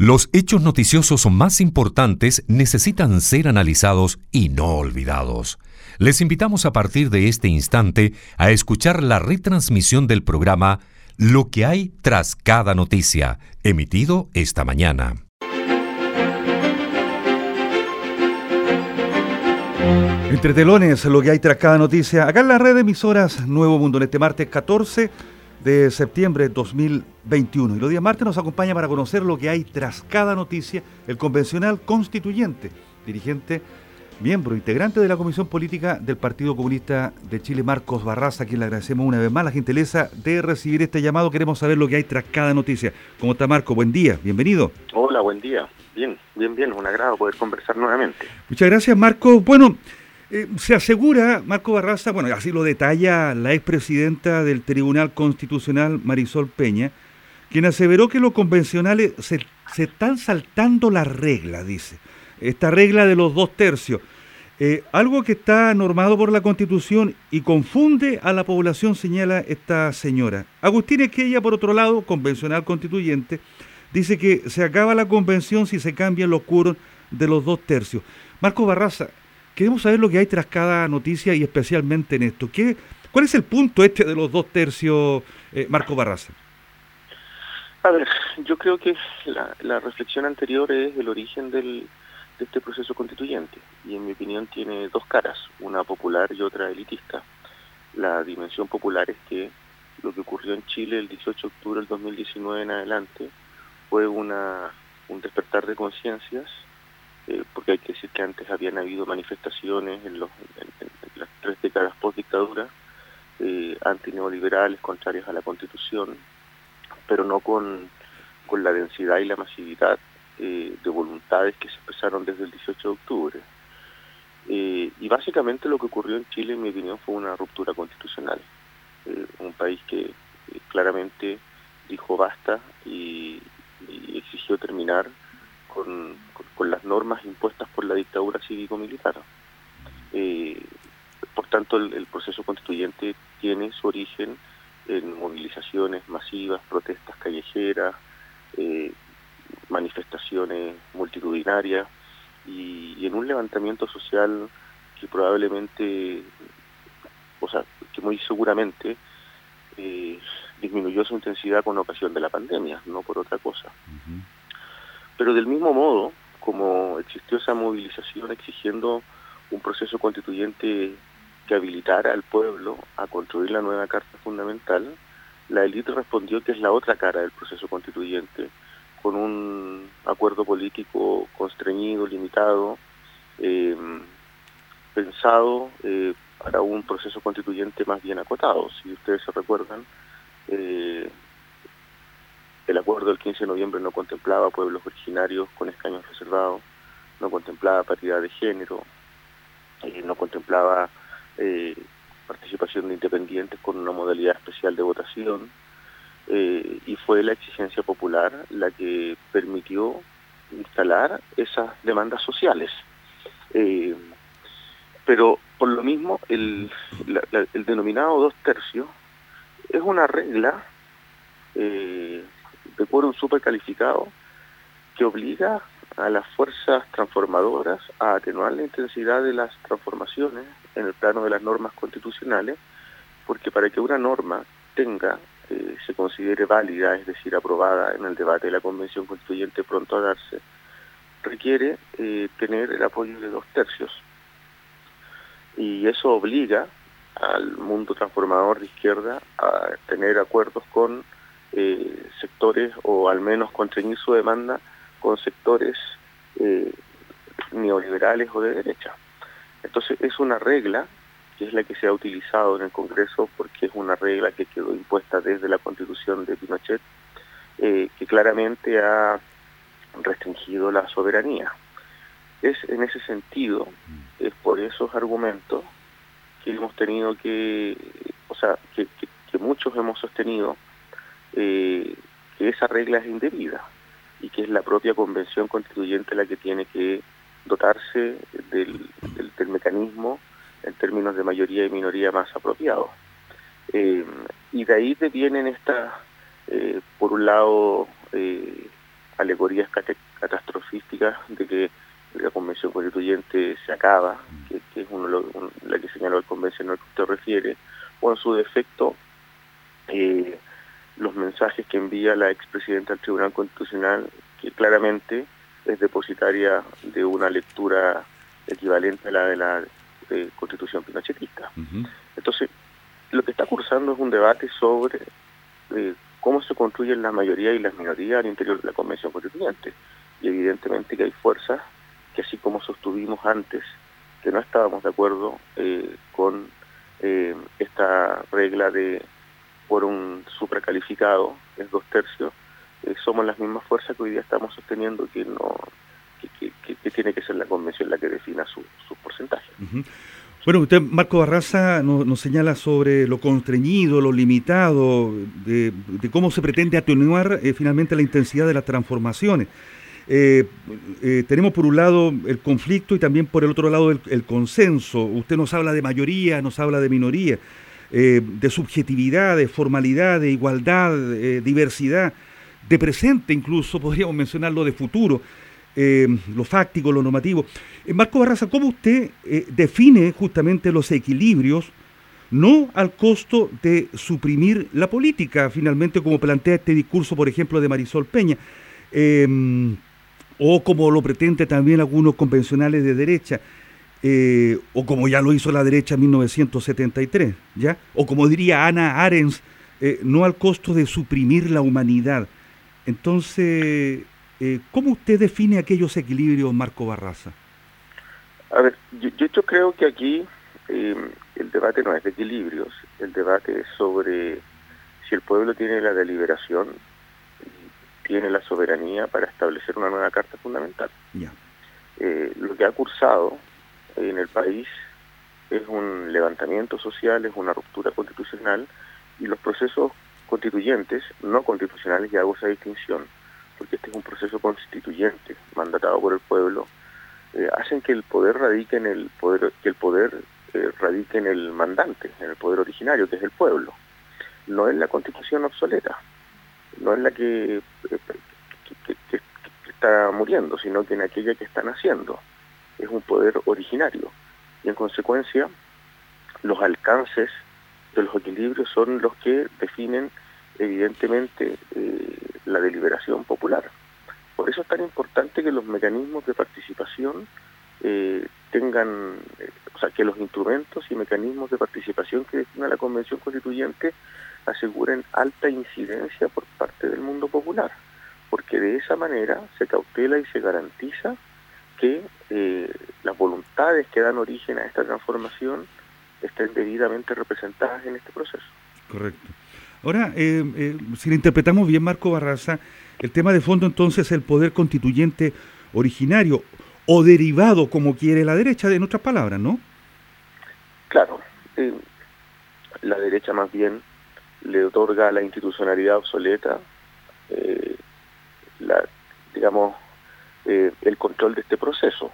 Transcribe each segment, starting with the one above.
Los hechos noticiosos más importantes necesitan ser analizados y no olvidados. Les invitamos a partir de este instante a escuchar la retransmisión del programa Lo que hay tras cada noticia, emitido esta mañana. Entre telones, lo que hay tras cada noticia, acá en la red de emisoras Nuevo Mundo, en este martes 14 de septiembre de 2021. Y los días martes nos acompaña para conocer lo que hay tras cada noticia el convencional constituyente, dirigente, miembro, integrante de la Comisión Política del Partido Comunista de Chile, Marcos Barraza, a quien le agradecemos una vez más la gentileza de recibir este llamado. Queremos saber lo que hay tras cada noticia. ¿Cómo está, Marco? Buen día, bienvenido. Hola, buen día. Bien, un agrado poder conversar nuevamente. Muchas gracias, Marco. Bueno, se asegura, Marco Barraza, bueno, así lo detalla la expresidenta del Tribunal Constitucional, Marisol Peña, quien aseveró que los convencionales se están saltando la regla, dice, esta regla de los 2/3, algo que está normado por la Constitución y confunde a la población, señala esta señora. Agustín Esquella, por otro lado, convencional constituyente, dice que se acaba la convención si se cambian los quórum de los 2/3. Marco Barraza, queremos saber lo que hay tras cada noticia y especialmente en esto. ¿Cuál es el punto de los 2/3, Marco Barraza? A ver, yo creo que la reflexión anterior es el origen de este proceso constituyente y en mi opinión tiene dos caras, una popular y otra elitista. La dimensión popular es que lo que ocurrió en Chile el 18 de octubre del 2019 en adelante fue un despertar de conciencias, porque hay que decir que antes habían habido manifestaciones en las 3 décadas post-dictadura, antineoliberales, contrarias a la Constitución, pero no con la densidad y la masividad de voluntades que se expresaron desde el 18 de octubre. Y básicamente lo que ocurrió en Chile, en mi opinión, fue una ruptura constitucional. Un país que claramente dijo basta y exigió terminar con las normas impuestas por la dictadura cívico-militar. Por tanto, el proceso constituyente tiene su origen en movilizaciones masivas, protestas callejeras, manifestaciones multitudinarias y en un levantamiento social que probablemente, que muy seguramente disminuyó su intensidad con ocasión de la pandemia, no por otra cosa. Uh-huh. Pero del mismo modo, como existió esa movilización exigiendo un proceso constituyente que habilitara al pueblo a construir la nueva Carta Fundamental, la élite respondió que es la otra cara del proceso constituyente, con un acuerdo político constreñido, limitado, pensado para un proceso constituyente más bien acotado. Si ustedes se recuerdan, el acuerdo del 15 de noviembre no contemplaba pueblos originarios con escaños reservados, no contemplaba paridad de género, no contemplaba participación de independientes con una modalidad especial de votación, y fue la exigencia popular la que permitió instalar esas demandas sociales. Pero por lo mismo, el denominado 2/3 es una regla de quórum supercalificado que obliga a las fuerzas transformadoras a atenuar la intensidad de las transformaciones en el plano de las normas constitucionales, porque para que una norma se considere válida, es decir, aprobada en el debate de la Convención Constituyente pronto a darse, requiere tener el apoyo de 2/3. Y eso obliga al mundo transformador de izquierda a tener acuerdos con sectores, o al menos constreñir su demanda con sectores neoliberales o de derecha. Entonces es una regla que es la que se ha utilizado en el Congreso, porque es una regla que quedó impuesta desde la Constitución de Pinochet, que claramente ha restringido la soberanía. Es en ese sentido, es por esos argumentos que hemos tenido que muchos hemos sostenido que esa regla es indebida y que es la propia Convención Constituyente la que tiene que dotarse del mecanismo en términos de mayoría y minoría más apropiado. Y de ahí devienen estas, por un lado, alegorías catastrofísticas de que la Convención Constituyente se acaba, que es la que señaló el convencional que usted refiere, o en su defecto los mensajes que envía la expresidenta del Tribunal Constitucional, que claramente es depositaria de una lectura equivalente a la de la Constitución pinochetista. Entonces, lo que está cursando es un debate sobre cómo se construyen la mayoría y las minorías al interior de la Convención Constituyente. Y evidentemente que hay fuerzas que, así como sostuvimos antes que no estábamos de acuerdo con esta regla de quórum supracalificado, es 2/3, somos las mismas fuerzas que hoy día estamos sosteniendo que tiene que ser la Convención la que defina sus porcentajes. Bueno, usted, Marco Barraza, nos señala sobre lo constreñido, lo limitado, de cómo se pretende atenuar finalmente la intensidad de las transformaciones. Tenemos por un lado el conflicto y también por el otro lado el consenso. Usted nos habla de mayoría, nos habla de minoría, de subjetividad, de formalidad, de igualdad, diversidad, de presente incluso, podríamos mencionarlo, de futuro. Lo fáctico, lo normativo. Marco Barraza, ¿cómo usted define justamente los equilibrios, no al costo de suprimir la política, finalmente, como plantea este discurso, por ejemplo, de Marisol Peña, o como lo pretende también algunos convencionales de derecha, o como ya lo hizo la derecha en 1973, ¿ya? O como diría Hannah Arendt, no al costo de suprimir la humanidad. Entonces, ¿cómo usted define aquellos equilibrios, Marco Barraza? A ver, yo creo que aquí el debate no es de equilibrios, el debate es sobre si el pueblo tiene la deliberación, tiene la soberanía para establecer una nueva Carta Fundamental. Yeah. Lo que ha cursado en el país es un levantamiento social, es una ruptura constitucional, y los procesos constituyentes, no constitucionales, y hago esa distinción, porque este es un proceso constituyente mandatado por el pueblo, hacen que el poder radique en el poder, radique en el mandante, en el poder originario, que es el pueblo. No es la Constitución obsoleta, no es la que está muriendo, sino que en aquella que está naciendo. Es un poder originario, y en consecuencia los alcances de los equilibrios son los que definen evidentemente la deliberación popular. Por eso es tan importante que los mecanismos de participación tengan, o sea, que los instrumentos y mecanismos de participación que defina la Convención Constituyente aseguren alta incidencia por parte del mundo popular, porque de esa manera se cautela y se garantiza que las voluntades que dan origen a esta transformación estén debidamente representadas en este proceso. Correcto. Ahora, si lo interpretamos bien, Marco Barraza, el tema de fondo entonces es el poder constituyente originario o derivado, como quiere la derecha, en otras palabras, ¿no? Claro, la derecha más bien le otorga a la institucionalidad obsoleta el control de este proceso.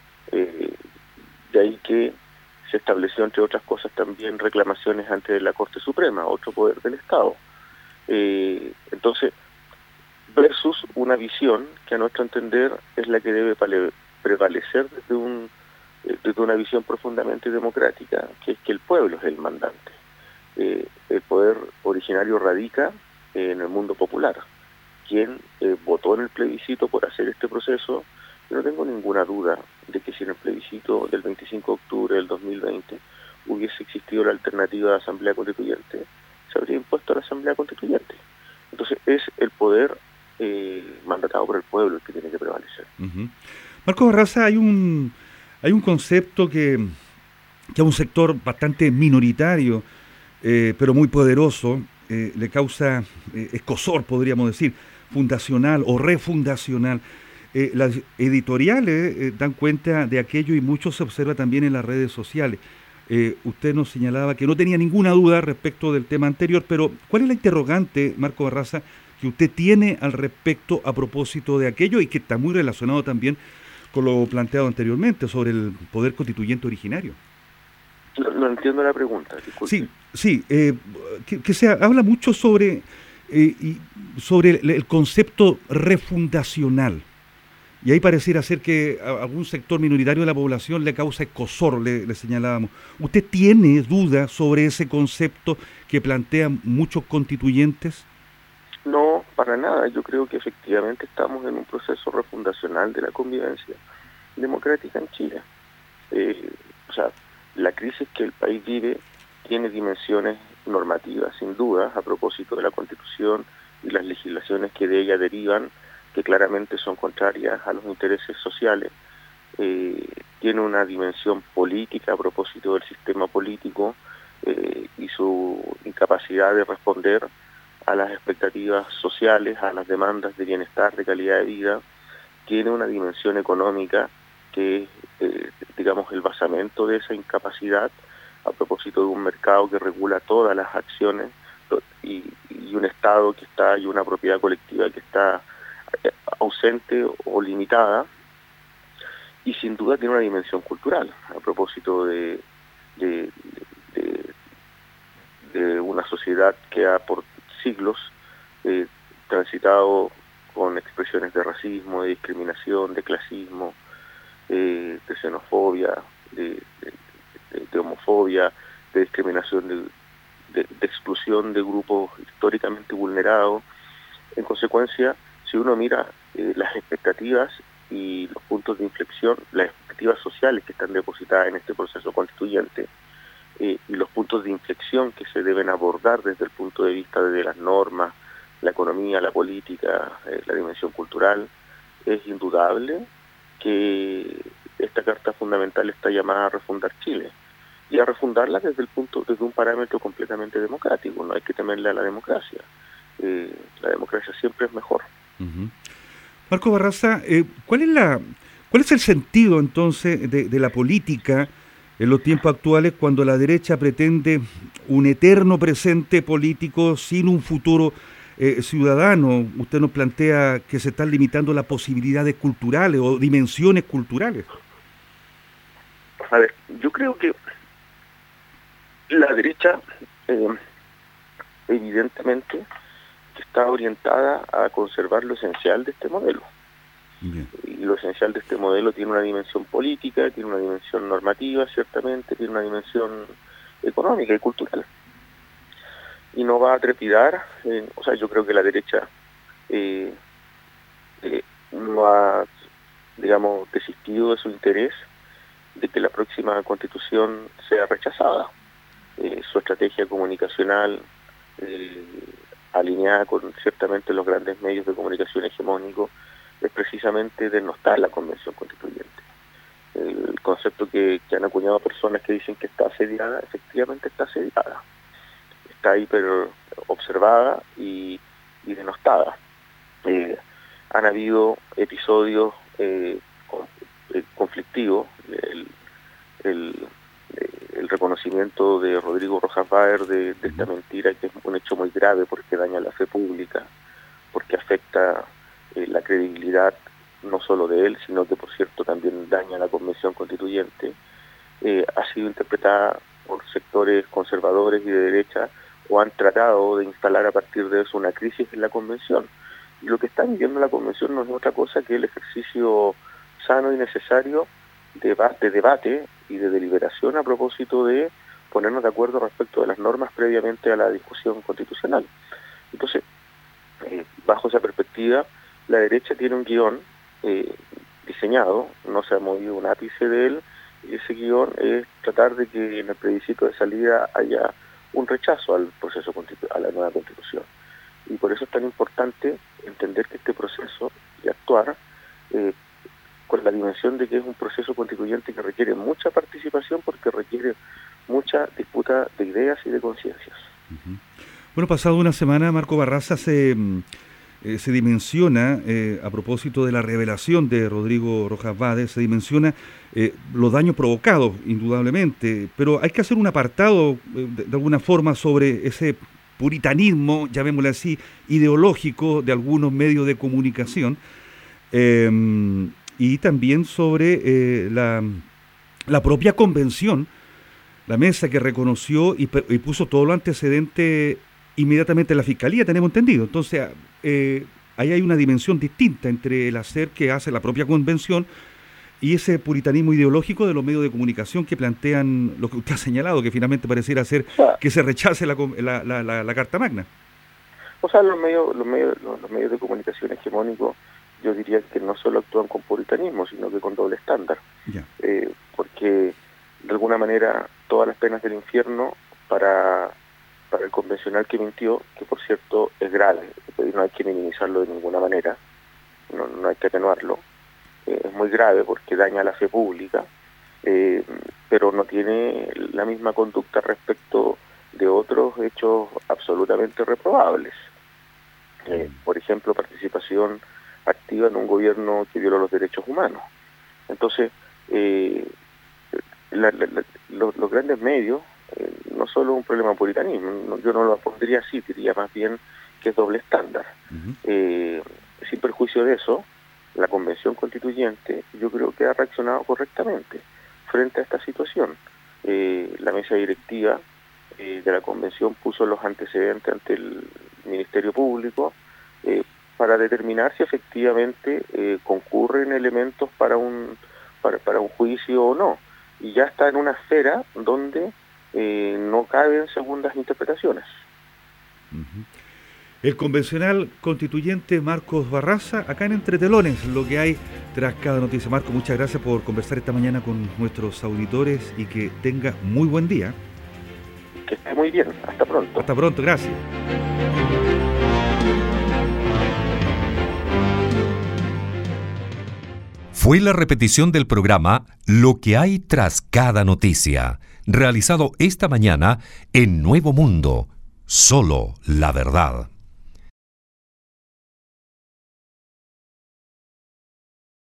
De ahí que se estableció, entre otras cosas, también reclamaciones ante la Corte Suprema, otro poder del Estado. Entonces, versus una visión que a nuestro entender es la que debe prevalecer desde una visión profundamente democrática, que es que el pueblo es el mandante. El poder originario radica en el mundo popular. Quien votó en el plebiscito por hacer este proceso, yo no tengo ninguna duda de que si en el plebiscito del 25 de octubre del 2020 hubiese existido la alternativa de Asamblea Constituyente, se habría impuesto a la Asamblea Constituyente. Entonces es el poder mandatado por el pueblo el que tiene que prevalecer. Marco Barraza, hay un concepto que a un sector bastante minoritario, pero muy poderoso, le causa escozor, podríamos decir, fundacional o refundacional. Las editoriales dan cuenta de aquello y mucho se observa también en las redes sociales. Usted nos señalaba que no tenía ninguna duda respecto del tema anterior, pero ¿cuál es la interrogante, Marco Barraza, que usted tiene al respecto a propósito de aquello y que está muy relacionado también con lo planteado anteriormente sobre el poder constituyente originario? No entiendo la pregunta, disculpe. Sí, que se habla mucho sobre y sobre el concepto refundacional. Y ahí pareciera ser que a algún sector minoritario de la población le causa escozor, le señalábamos. ¿Usted tiene dudas sobre ese concepto que plantean muchos constituyentes? No, para nada. Yo creo que efectivamente estamos en un proceso refundacional de la convivencia democrática en Chile. O sea, la crisis que el país vive tiene dimensiones normativas, sin duda, a propósito de la Constitución y las legislaciones que de ella derivan, que claramente son contrarias a los intereses sociales. Tiene una dimensión política a propósito del sistema político y su incapacidad de responder a las expectativas sociales, a las demandas de bienestar, de calidad de vida. Tiene una dimensión económica que es, digamos, el basamento de esa incapacidad a propósito de un mercado que regula todas las acciones y un Estado que está, y una propiedad colectiva que está ausente o limitada, y sin duda tiene una dimensión cultural a propósito de una sociedad que ha por siglos transitado con expresiones de racismo, de discriminación, de clasismo, de xenofobia, de homofobia, de discriminación, de exclusión de grupos históricamente vulnerados. En consecuencia, si uno mira las expectativas y los puntos de inflexión, las expectativas sociales que están depositadas en este proceso constituyente y los puntos de inflexión que se deben abordar desde el punto de vista de las normas, la economía, la política, la dimensión cultural, es indudable que esta Carta Fundamental está llamada a refundar Chile y a refundarla desde un parámetro completamente democrático. No hay que temerle a la democracia. La democracia siempre es mejor. Uh-huh. Marco Barraza, ¿cuál es el sentido entonces de la política en los tiempos actuales cuando la derecha pretende un eterno presente político sin un futuro ciudadano? Usted nos plantea que se están limitando las posibilidades culturales o dimensiones culturales. A ver, yo creo que la derecha evidentemente está orientada a conservar lo esencial de este modelo. Bien. Y lo esencial de este modelo tiene una dimensión política, tiene una dimensión normativa, ciertamente, tiene una dimensión económica y cultural. Y no va a trepidar, o sea, yo creo que la derecha no ha, digamos, desistido de su interés de que la próxima Constitución sea rechazada. Su estrategia comunicacional alineada con ciertamente los grandes medios de comunicación hegemónicos es precisamente denostar la Convención Constituyente. El concepto que han acuñado personas que dicen que está asediada, efectivamente está asediada. Está hiper observada y denostada. Han habido episodios conflictivos. El reconocimiento de Rodrigo Rojas Vader de esta mentira, que es un hecho muy grave porque daña la fe pública, porque afecta la credibilidad no solo de él, sino que por cierto también daña la Convención Constituyente, ha sido interpretada por sectores conservadores y de derecha, o han tratado de instalar a partir de eso una crisis en la Convención. Y lo que está viviendo la Convención no es otra cosa que el ejercicio sano y necesario de debate y de deliberación a propósito de ponernos de acuerdo respecto de las normas previamente a la discusión constitucional. Entonces, bajo esa perspectiva, la derecha tiene un guión diseñado, no se ha movido un ápice de él, y ese guión es tratar de que en el plebiscito de salida haya un rechazo al proceso a la nueva Constitución. Y por eso es tan importante entender que este proceso y actuar con la dimensión de que es un proceso constituyente que requiere mucha participación porque requiere mucha disputa de ideas y de conciencias. Uh-huh. Bueno, pasado una semana, Marco Barraza, se dimensiona, a propósito de la revelación de Rodrigo Rojas Vader, se dimensiona los daños provocados, indudablemente, pero hay que hacer un apartado, de alguna forma, sobre ese puritanismo, llamémosle así, ideológico de algunos medios de comunicación, y también sobre la propia convención, la mesa que reconoció y puso todos los antecedentes inmediatamente la Fiscalía, tenemos entendido. Entonces, ahí hay una dimensión distinta entre el hacer que hace la propia convención y ese puritanismo ideológico de los medios de comunicación que plantean lo que usted ha señalado, que finalmente pareciera ser que se rechace la Carta Magna. O sea, los medios de comunicación hegemónicos, yo diría que no solo actúan con puritanismo, sino que con doble estándar. Porque de alguna manera todas las penas del infierno para el convencional que mintió, que por cierto es grave, no hay que minimizarlo de ninguna manera, no hay que atenuarlo, es muy grave porque daña la fe pública, pero no tiene la misma conducta respecto de otros hechos absolutamente reprobables. Por ejemplo, participación activa en un gobierno que violó los derechos humanos. Entonces, los grandes medios, no solo un problema de puritanismo, yo no lo pondría así, diría más bien que es doble estándar. Sin perjuicio de eso, la Convención Constituyente yo creo que ha reaccionado correctamente frente a esta situación. La mesa directiva de la Convención puso los antecedentes ante el Ministerio Público para determinar si efectivamente concurren elementos para un juicio o no. Y ya está en una esfera donde no caben segundas interpretaciones. El convencional constituyente Marcos Barraza, acá en Entre Telones, lo que hay tras cada noticia. Marco, muchas gracias por conversar esta mañana con nuestros auditores y que tenga muy buen día. Que esté muy bien, hasta pronto. Hasta pronto, gracias. Fue la repetición del programa Lo que hay tras cada noticia, realizado esta mañana en Nuevo Mundo, solo la verdad.